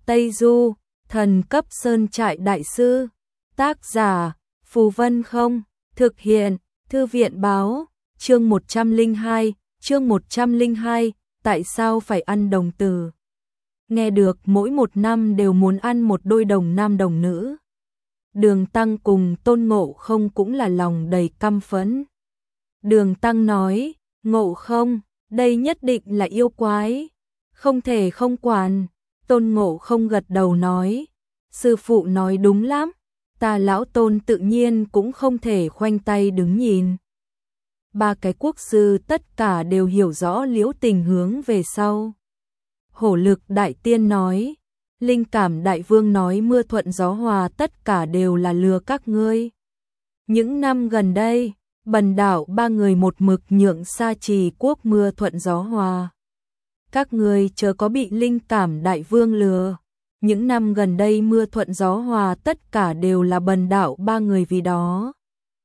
Tây Du, thần cấp sơn trại đại sư. Tác giả, Phù Vân Không. Thực hiện, Thư viện báo. Chương 102, tại sao phải ăn đồng tử? Nghe được mỗi một năm đều muốn ăn một đôi đồng nam đồng nữ. Đường Tăng cùng Tôn Ngộ Không cũng là lòng đầy căm phẫn. Đường Tăng nói, Ngộ Không, đây nhất định là yêu quái, không thể không quản. Tôn Ngộ Không gật đầu nói, sư phụ nói đúng lắm, ta lão Tôn tự nhiên cũng không thể khoanh tay đứng nhìn. Ba cái quốc sư tất cả đều hiểu rõ liễu tình hướng về sau. Hổ Lực Đại Tiên nói, Linh Cảm Đại Vương nói mưa thuận gió hòa tất cả đều là lừa các ngươi. Những năm gần đây, Bần Đạo ba người một mực nhượng Sa Trì quốc mưa thuận gió hòa. Các ngươi chớ có bị Linh Cảm Đại Vương lừa. Những năm gần đây mưa thuận gió hòa tất cả đều là Bần Đạo ba người vì đó.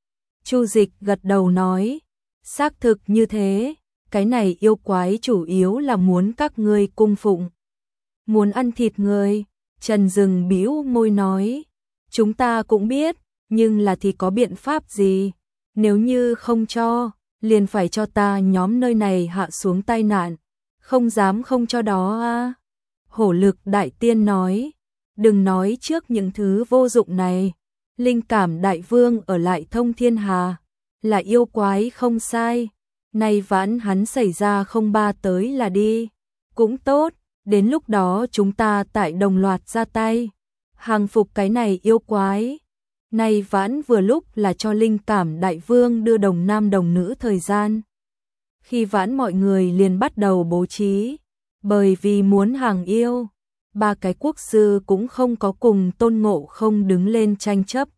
Chu Dịch gật đầu nói, xác thực như thế, cái này yêu quái chủ yếu là muốn các ngươi cung phụng. Muốn ăn thịt người. Trần Dừng bĩu môi nói, chúng ta cũng biết, nhưng là thì có biện pháp gì? Nếu như không cho, liền phải cho ta nhóm nơi này hạ xuống tai nạn, không dám không cho đó à. Hổ Lực Đại Tiên nói, đừng nói trước những thứ vô dụng này, Linh Cảm Đại Vương ở lại Thông Thiên Hà, là yêu quái không sai, nay vãn hắn xảy ra không ba tới là đi, cũng tốt, đến lúc đó chúng ta tại đồng loạt ra tay, hàng phục cái này yêu quái. Nay vãn vừa lúc là cho Linh Cảm Đại Vương đưa đồng nam đồng nữ thời gian. Khi vãn mọi người liền bắt đầu bố trí, bởi vì muốn hàng yêu, ba cái quốc sư cũng không có cùng Tôn Ngộ Không đứng lên tranh chấp.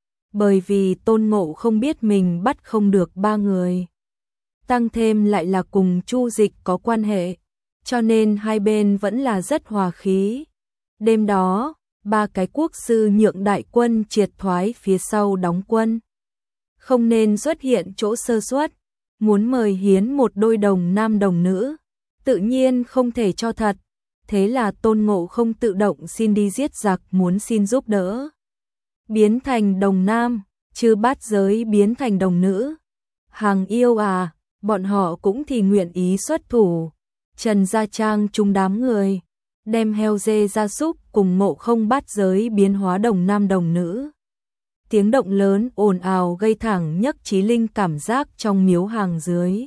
Bởi vì Tôn Ngộ Không biết mình bắt không được ba người. Tăng thêm lại là cùng Chu Dịch có quan hệ, cho nên hai bên vẫn là rất hòa khí. Đêm đó, ba cái quốc sư nhượng đại quân triệt thoái phía sau đóng quân. Không nên xuất hiện chỗ sơ suất, muốn mời hiến một đôi đồng nam đồng nữ, tự nhiên không thể cho thật. Thế là Tôn Ngộ Không tự động xin đi giết giặc muốn xin giúp đỡ. Biến thành đồng nam, chư bát giới biến thành đồng nữ. Hàng yêu à, bọn họ cũng thì nguyện ý xuất thủ. Trần Gia Trang chung đám người, đem heo dê gia súc cùng Ngộ Không bát giới biến hóa đồng nam đồng nữ. Tiếng động lớn ồn ào gây thẳng nhấc chí linh cảm giác trong miếu hàng dưới.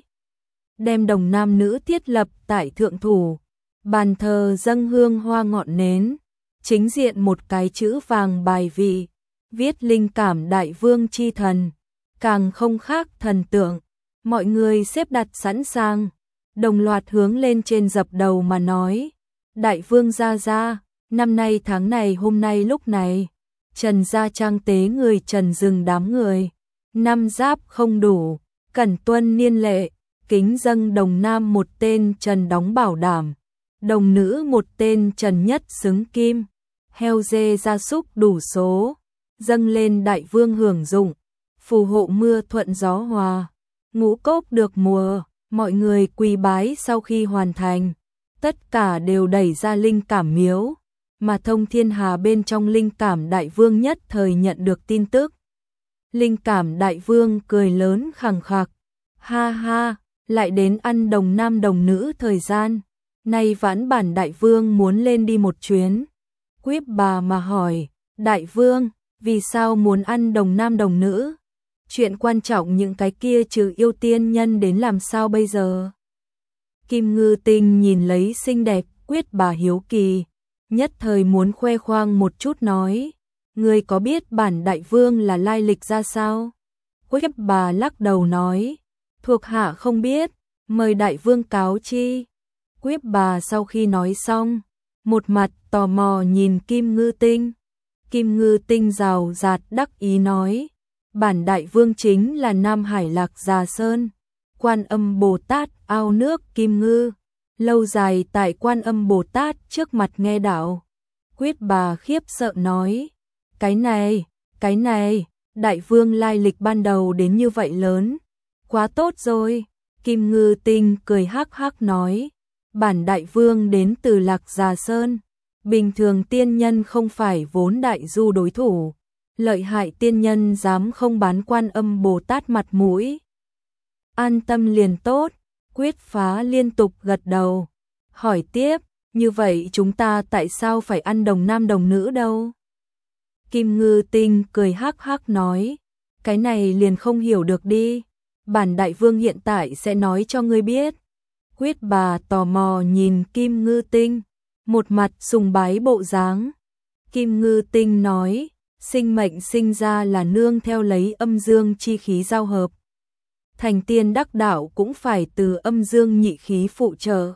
Đem đồng nam nữ thiết lập tại thượng thủ, bàn thờ dâng hương hoa ngọn nến, chính diện một cái chữ vàng bài vị, viết Linh Cảm Đại Vương chi thần, càng không khác thần tượng. Mọi người xếp đặt sẵn sàng, đồng loạt hướng lên trên dập đầu mà nói, Đại Vương gia gia, năm nay tháng này hôm nay lúc này, Trần Gia Trang tế người Trần Dừng đám người, năm giáp không đủ, cẩn tuân niên lệ, kính dâng đồng nam một tên Trần đóng bảo đảm, đồng nữ một tên Trần nhất xứng kim, heo dê gia súc đủ số, dâng lên Đại Vương hưởng dụng, phù hộ mưa thuận gió hòa, ngũ cốc được mùa. Mọi người quỳ bái sau khi hoàn thành, tất cả đều đẩy ra Linh Cảm miếu, mà Thông Thiên Hà bên trong Linh Cảm Đại Vương nhất thời nhận được tin tức. Linh Cảm Đại Vương cười lớn khằng khặc, ha ha, lại đến ăn đồng nam đồng nữ thời gian, nay vãn bản Đại Vương muốn lên đi một chuyến. Quyết Bà mà hỏi, Đại Vương, vì sao muốn ăn đồng nam đồng nữ? Chuyện quan trọng những cái kia trừ yêu tiên nhân đến làm sao bây giờ? Kim Ngư Tinh nhìn lấy xinh đẹp Quyết Bà hiếu kỳ, nhất thời muốn khoe khoang một chút nói, ngươi có biết bản Đại Vương là lai lịch ra sao? Quyết Bà lắc đầu nói, thuộc hạ không biết, mời Đại Vương cáo chi. Quyết Bà sau khi nói xong, một mặt tò mò nhìn Kim Ngư Tinh. Kim Ngư Tinh rào rạt đắc ý nói, bản Đại Vương chính là Nam Hải Lạc Già Sơn, Quan Âm Bồ Tát ao nước Kim Ngư, lâu dài tại Quan Âm Bồ Tát trước mặt nghe đạo. Quyết Bà khiếp sợ nói, cái này, Đại Vương lai lịch ban đầu đến như vậy lớn, quá tốt rồi. Kim Ngư Tinh cười hắc hắc nói, bản Đại Vương đến từ Lạc Già Sơn, Bình thường tiên nhân không phải vốn đại du đối thủ, lợi hại tiên nhân dám không bán Quan Âm Bồ Tát mặt mũi. An tâm liền tốt, Quyết Phá liên tục gật đầu, hỏi tiếp, như vậy chúng ta tại sao phải ăn đồng nam đồng nữ đâu? Kim Ngư Tinh cười hắc hắc nói, cái này liền không hiểu được đi, bản đại vương hiện tại sẽ nói cho ngươi biết. Quyết Bà tò mò nhìn Kim Ngư Tinh, một mặt sùng bái bộ dáng. Kim Ngư Tinh nói, sinh mệnh sinh ra là nương theo lấy âm dương chi khí giao hợp. Thành tiên đắc đạo cũng phải từ âm dương nhị khí phụ trợ.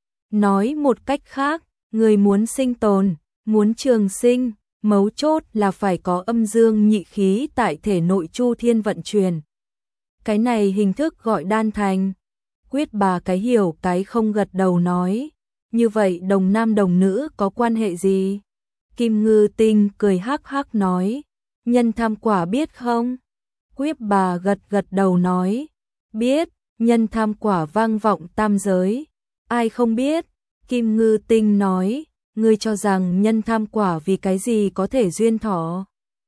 Nói một cách khác, người muốn sinh tồn, muốn trường sinh, mấu chốt là phải có âm dương nhị khí tại thể nội chu thiên vận chuyển. Cái này hình thức gọi đan thành. Quyết Bà cái hiểu cái không gật đầu nói, như vậy đồng nam đồng nữ có quan hệ gì? Kim Ngư Tinh cười hắc hắc nói, nhân tham quả biết không? Quyết Bà gật gật đầu nói, biết, nhân tham quả vang vọng tam giới, ai không biết? Kim Ngư Tinh nói, ngươi cho rằng nhân tham quả vì cái gì có thể duyên thọ?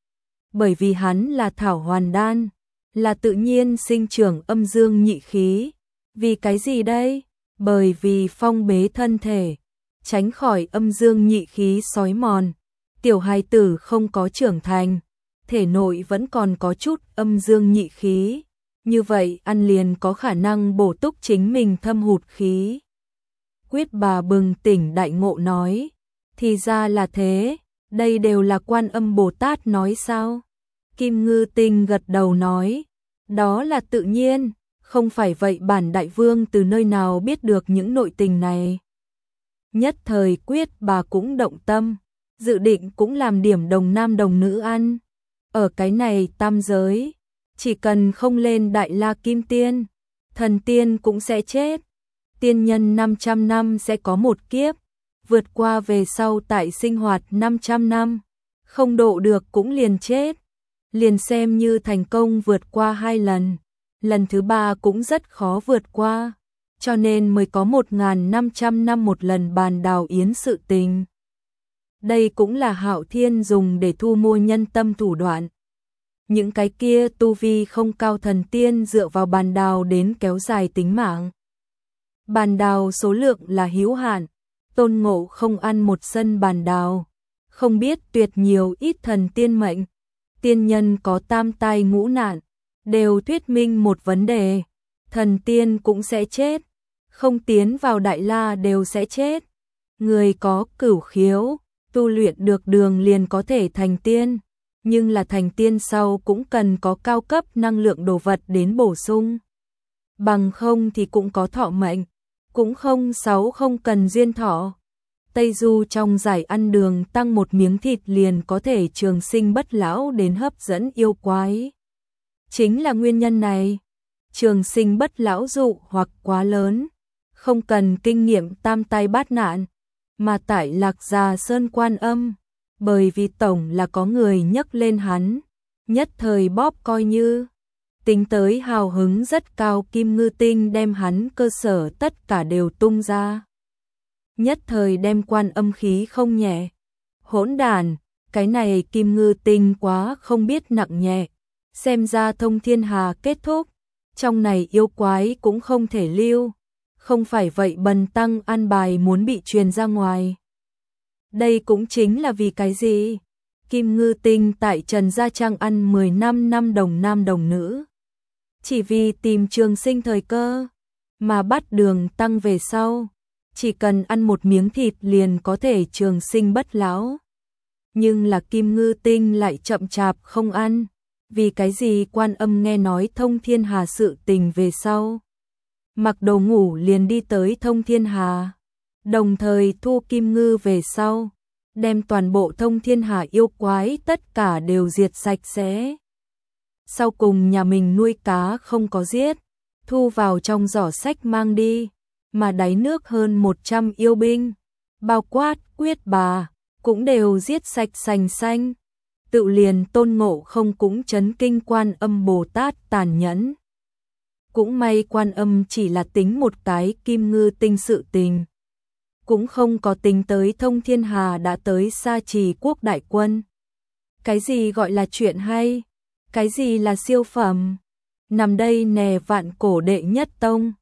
Bởi vì hắn là thảo hoàn đan, là tự nhiên sinh trưởng âm dương nhị khí. Vì cái gì đây? Bởi vì phong bế thân thể, tránh khỏi âm dương nhị khí xói mòn. Tiểu hài tử không có trưởng thành, thể nội vẫn còn có chút âm dương nhị khí. Như vậy ăn liền có khả năng bổ túc chính mình thâm hụt khí. Quyết Bà bừng tỉnh đại ngộ nói, thì ra là thế, đây đều là Quan Âm Bồ Tát nói sao? Kim Ngư Tinh gật đầu nói, đó là tự nhiên, không phải vậy bản đại vương từ nơi nào biết được những nội tình này. Nhất thời Quyết Bà cũng động tâm, dự định cũng làm điểm đồng nam đồng nữ ăn. Ở cái này tam giới, chỉ cần không lên Đại La Kim Tiên, thần tiên cũng sẽ chết. Tiên nhân 500 năm sẽ có một kiếp, vượt qua về sau tại sinh hoạt 500 năm, không độ được cũng liền chết. Liền xem như thành công vượt qua 2 lần, lần thứ 3 cũng rất khó vượt qua, cho nên mới có 1500 năm một lần bàn đào yến sự tình. Đây cũng là Hạo Thiên dùng để thu mua nhân tâm thủ đoạn. Những cái kia tu vi không cao thần tiên dựa vào bàn đào đến kéo dài tính mạng. Bàn đào số lượng là hữu hạn, Tôn Ngộ không ăn một sân bàn đào, không biết tuyệt nhiều ít thần tiên mệnh. Tiên nhân có tam tai ngũ nạn, đều thuyết minh một vấn đề, thần tiên cũng sẽ chết, không tiến vào Đại La đều sẽ chết. Người có cửu khiếu, tu luyện được đường liền có thể thành tiên, nhưng là thành tiên sau cũng cần có cao cấp năng lượng đồ vật đến bổ sung. Bằng không thì cũng có thọ mệnh, cũng không cần duyên thọ. Tây Du trong giải ăn đường tăng một miếng thịt liền có thể trường sinh bất lão đến hấp dẫn yêu quái. Chính là nguyên nhân này, trường sinh bất lão dụ hoặc quá lớn, không cần kinh nghiệm tam tai bát nạn, mà tại Lạc Già Sơn Quan Âm, bởi vì tổng là có người nhấc lên hắn, nhất thời bóp coi như. Tính tới hào hứng rất cao, Kim Ngư Tinh đem hắn cơ sở tất cả đều tung ra. Nhất thời đem Quan Âm khí không nhẹ. Hỗn đàn, cái này Kim Ngư Tinh quá không biết nặng nhẹ. Xem ra Thông Thiên Hà kết thúc, trong này yêu quái cũng không thể lưu. Không phải vậy bần tăng an bài muốn bị truyền ra ngoài. Đây cũng chính là vì cái gì? Kim Ngư Tinh tại Trần Gia Trang ăn 15 năm đồng nam đồng nữ. Chỉ vì tìm trường sinh thời cơ, mà bắt đường tăng về sau. Chỉ cần ăn một miếng thịt liền có thể trường sinh bất lão. Nhưng là Kim Ngư Tinh lại chậm chạp không ăn. Vì cái gì? Quan Âm nghe nói Thông Thiên Hà sự tình về sau, mặc đồ ngủ liền đi tới Thông Thiên Hà, đồng thời thu Kim Ngư về sau, đem toàn bộ Thông Thiên Hà yêu quái tất cả đều diệt sạch sẽ. Sau cùng nhà mình nuôi cá không có giết, thu vào trong giỏ sách mang đi, mà đáy nước hơn 100 yêu binh, bao quát Quyết Bà, cũng đều giết sạch sành xanh. Tự liền Tôn Ngộ không cũng chấn kinh Quan Âm Bồ Tát tàn nhẫn. Cũng may Quan Âm chỉ là tính một cái Kim Ngư Tinh sự tình. cũng không có tính tới Thông Thiên Hà đã tới Sa Trì quốc đại quân. Cái gì gọi là chuyện hay? Cái gì là siêu phẩm? Nằm đây nè, vạn cổ đệ nhất tông.